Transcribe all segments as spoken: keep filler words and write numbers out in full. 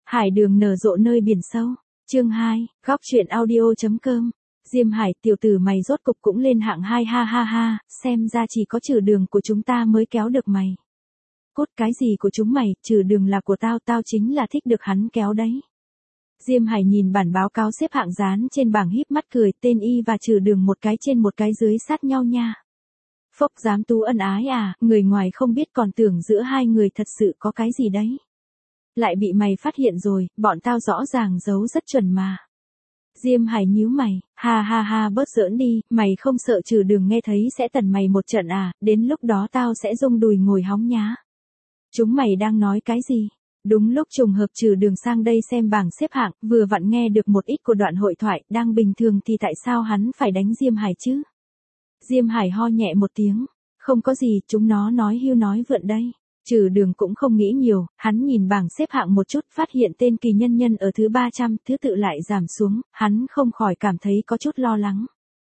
Hải đường nở rộ nơi biển sâu. Chương hai, góc truyện audio.com. Diêm Hải, tiểu tử mày rốt cục cũng lên hạng hai ha ha ha, xem ra chỉ có trừ đường của chúng ta mới kéo được mày. Cốt cái gì của chúng mày, trừ đường là của tao, tao chính là thích được hắn kéo đấy. Diêm Hải nhìn bản báo cáo xếp hạng dán trên bảng híp mắt cười, tên y và trừ đường một cái trên một cái dưới sát nhau nha. Phốc, dám tú ân ái à, người ngoài không biết còn tưởng giữa hai người thật sự có cái gì đấy. Lại bị mày phát hiện rồi, bọn tao rõ ràng giấu rất chuẩn mà. Diêm Hải nhíu mày, ha ha ha, bớt giỡn đi, mày không sợ trừ đường nghe thấy sẽ tần mày một trận à, đến lúc đó tao sẽ rung đùi ngồi hóng nhá. Chúng mày đang nói cái gì? Đúng lúc trùng hợp trừ đường sang đây xem bảng xếp hạng, vừa vặn nghe được một ít của đoạn hội thoại, đang bình thường thì tại sao hắn phải đánh Diêm Hải chứ? Diêm Hải ho nhẹ một tiếng, không có gì, chúng nó nói hưu nói vượn đây. Trừ đường cũng không nghĩ nhiều, hắn nhìn bảng xếp hạng một chút, phát hiện tên Kỳ Nhân Nhân ở thứ ba trăm, thứ tự lại giảm xuống, hắn không khỏi cảm thấy có chút lo lắng.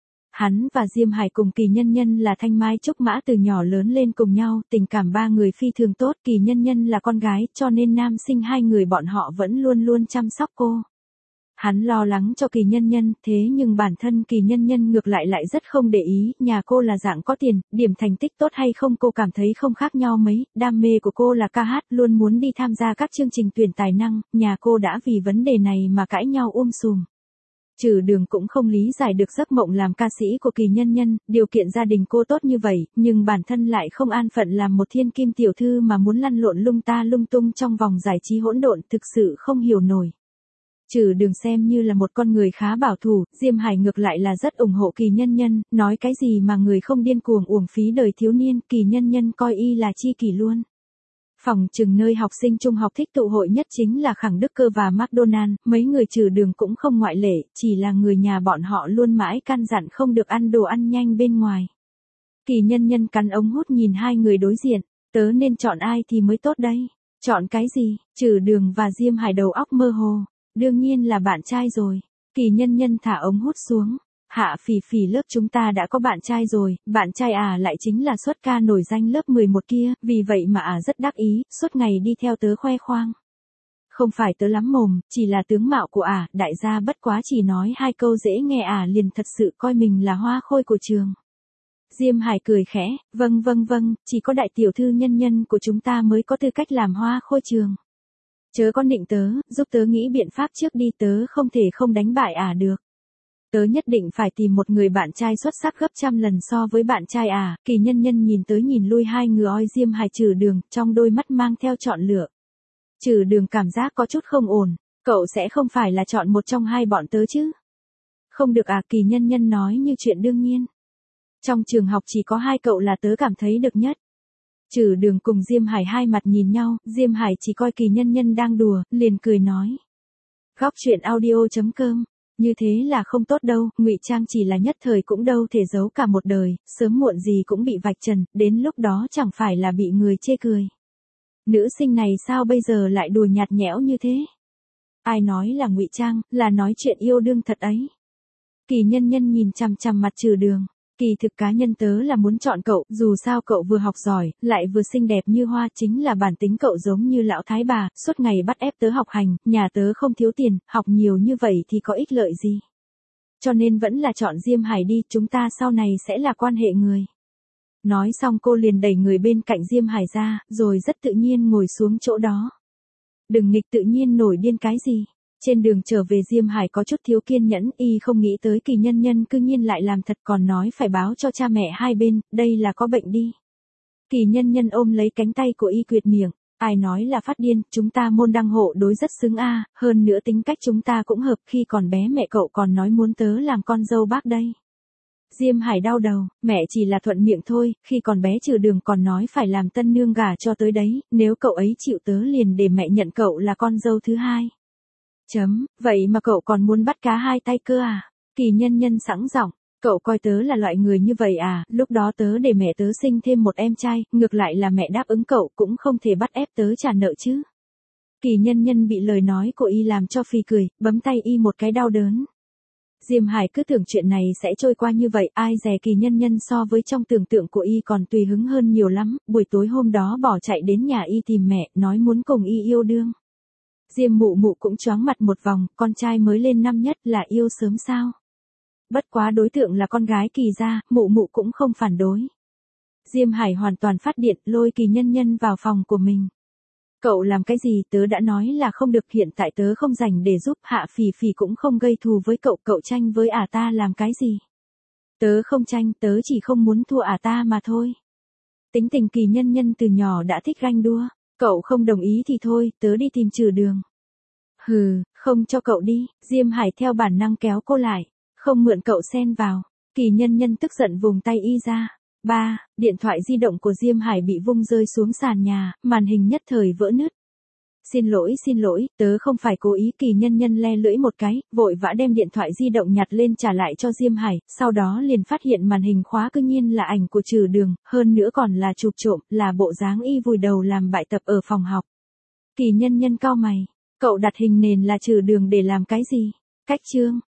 Hắn và Diêm Hải cùng Kỳ Nhân Nhân là thanh mai trúc mã từ nhỏ lớn lên cùng nhau, tình cảm ba người phi thường tốt, Kỳ Nhân Nhân là con gái, cho nên nam sinh hai người bọn họ vẫn luôn luôn chăm sóc cô. Hắn lo lắng cho Kỳ Nhân Nhân, thế nhưng bản thân Kỳ Nhân Nhân ngược lại lại rất không để ý, nhà cô là dạng có tiền, điểm thành tích tốt hay không cô cảm thấy không khác nhau mấy, đam mê của cô là ca hát, luôn muốn đi tham gia các chương trình tuyển tài năng, nhà cô đã vì vấn đề này mà cãi nhau um sùm. Trừ đường cũng không lý giải được giấc mộng làm ca sĩ của Kỳ Nhân Nhân, điều kiện gia đình cô tốt như vậy, nhưng bản thân lại không an phận làm một thiên kim tiểu thư mà muốn lăn lộn lung ta lung tung trong vòng giải trí hỗn độn, thực sự không hiểu nổi. Trừ đường xem như là một con người khá bảo thủ, Diêm Hải ngược lại là rất ủng hộ Kỳ Nhân Nhân, nói cái gì mà người không điên cuồng uổng phí đời thiếu niên, Kỳ Nhân Nhân coi y là chi kỷ luôn. Phòng chừng nơi học sinh trung học thích tụ hội nhất chính là Khẳng Đức Cơ và McDonald, mấy người trừ đường cũng không ngoại lệ, chỉ là người nhà bọn họ luôn mãi căn dặn không được ăn đồ ăn nhanh bên ngoài. Kỳ Nhân Nhân cắn ống hút nhìn hai người đối diện, tớ nên chọn ai thì mới tốt đây, chọn cái gì, trừ đường và Diêm Hải đầu óc mơ hồ. Đương nhiên là bạn trai rồi. Kỳ Nhân Nhân thả ống hút xuống. Hạ Phỉ Phỉ lớp chúng ta đã có bạn trai rồi, bạn trai à lại chính là xuất ca nổi danh lớp mười một kia, vì vậy mà à rất đắc ý, suốt ngày đi theo tớ khoe khoang. Không phải tớ lắm mồm, chỉ là tướng mạo của à, đại gia bất quá chỉ nói hai câu dễ nghe à liền thật sự coi mình là hoa khôi của trường. Diêm Hải cười khẽ, vâng vâng vâng, chỉ có đại tiểu thư Nhân Nhân của chúng ta mới có tư cách làm hoa khôi trường. Chớ con định tớ, giúp tớ nghĩ biện pháp trước đi, tớ không thể không đánh bại à được. Tớ nhất định phải tìm một người bạn trai xuất sắc gấp trăm lần so với bạn trai à, Kỳ Nhân Nhân nhìn tới nhìn lui hai người oi Diêm Hải trừ đường, trong đôi mắt mang theo chọn lựa. Trừ đường cảm giác có chút không ổn, cậu sẽ không phải là chọn một trong hai bọn tớ chứ? Không được à, Kỳ Nhân Nhân nói như chuyện đương nhiên. Trong trường học chỉ có hai cậu là tớ cảm thấy được nhất. Trừ đường cùng Diêm Hải hai mặt nhìn nhau, Diêm Hải chỉ coi Kỳ Nhân Nhân đang đùa, liền cười nói. Góc truyện audio.com, như thế là không tốt đâu, ngụy trang chỉ là nhất thời cũng đâu thể giấu cả một đời, sớm muộn gì cũng bị vạch trần, đến lúc đó chẳng phải là bị người chê cười. Nữ sinh này sao bây giờ lại đùa nhạt nhẽo như thế? Ai nói là ngụy trang, là nói chuyện yêu đương thật ấy. Kỳ Nhân Nhân nhìn chằm chằm mặt Trừ đường. Kỳ thực cá nhân tớ là muốn chọn cậu, dù sao cậu vừa học giỏi, lại vừa xinh đẹp như hoa, chính là bản tính cậu giống như lão thái bà, suốt ngày bắt ép tớ học hành, nhà tớ không thiếu tiền, học nhiều như vậy thì có ích lợi gì. Cho nên vẫn là chọn Diêm Hải đi, chúng ta sau này sẽ là quan hệ người. Nói xong cô liền đẩy người bên cạnh Diêm Hải ra, rồi rất tự nhiên ngồi xuống chỗ đó. Đừng nghịch tự nhiên nổi điên cái gì. Trên đường trở về Diêm Hải có chút thiếu kiên nhẫn, y không nghĩ tới Kỳ Nhân Nhân cư nhiên lại làm thật còn nói phải báo cho cha mẹ hai bên, đây là có bệnh đi. Kỳ Nhân Nhân ôm lấy cánh tay của y quyệt miệng, ai nói là phát điên, chúng ta môn đăng hộ đối rất xứng a, hơn nữa tính cách chúng ta cũng hợp, khi còn bé mẹ cậu còn nói muốn tớ làm con dâu bác đây. Diêm Hải đau đầu, mẹ chỉ là thuận miệng thôi, khi còn bé trừ đường còn nói phải làm tân nương gả cho tới đấy, nếu cậu ấy chịu tớ liền để mẹ nhận cậu là con dâu thứ hai. Chấm, vậy mà cậu còn muốn bắt cá hai tay cơ à? Kỳ Nhân Nhân sẵn giọng, cậu coi tớ là loại người như vậy à, lúc đó tớ để mẹ tớ sinh thêm một em trai, ngược lại là mẹ đáp ứng cậu cũng không thể bắt ép tớ trả nợ chứ. Kỳ Nhân Nhân bị lời nói của y làm cho phì cười, bấm tay y một cái đau đớn. Diêm Hải cứ tưởng chuyện này sẽ trôi qua như vậy, ai dè Kỳ Nhân Nhân so với trong tưởng tượng của y còn tùy hứng hơn nhiều lắm, buổi tối hôm đó bỏ chạy đến nhà y tìm mẹ, nói muốn cùng y yêu đương. Diêm mụ mụ cũng choáng mặt một vòng, con trai mới lên năm nhất là yêu sớm sao? Bất quá đối tượng là con gái Kỳ gia, mụ mụ cũng không phản đối. Diêm Hải hoàn toàn phát điện, lôi Kỳ Nhân Nhân vào phòng của mình. Cậu làm cái gì, tớ đã nói là không được, hiện tại tớ không rảnh để giúp, Hạ Phỉ Phỉ cũng không gây thù với cậu, cậu tranh với ả ta làm cái gì? Tớ không tranh, tớ chỉ không muốn thua ả ta mà thôi. Tính tình Kỳ Nhân Nhân từ nhỏ đã thích ganh đua, cậu không đồng ý thì thôi, tớ đi tìm Trừ Đường. Hừ, không cho cậu đi, Diêm Hải theo bản năng kéo cô lại, không mượn cậu xen vào. Kỳ Nhân Nhân tức giận vùng tay y ra. Ba, điện thoại di động của Diêm Hải bị vung rơi xuống sàn nhà, màn hình nhất thời vỡ nứt. Xin lỗi xin lỗi, tớ không phải cố ý. Kỳ Nhân Nhân le lưỡi một cái, vội vã đem điện thoại di động nhặt lên trả lại cho Diêm Hải, sau đó liền phát hiện màn hình khóa cư nhiên là ảnh của Trừ Đường, hơn nữa còn là chụp trộm, là bộ dáng y vùi đầu làm bài tập ở phòng học. Kỳ Nhân Nhân cau mày, cậu đặt hình nền là Trừ Đường để làm cái gì? Cách chương.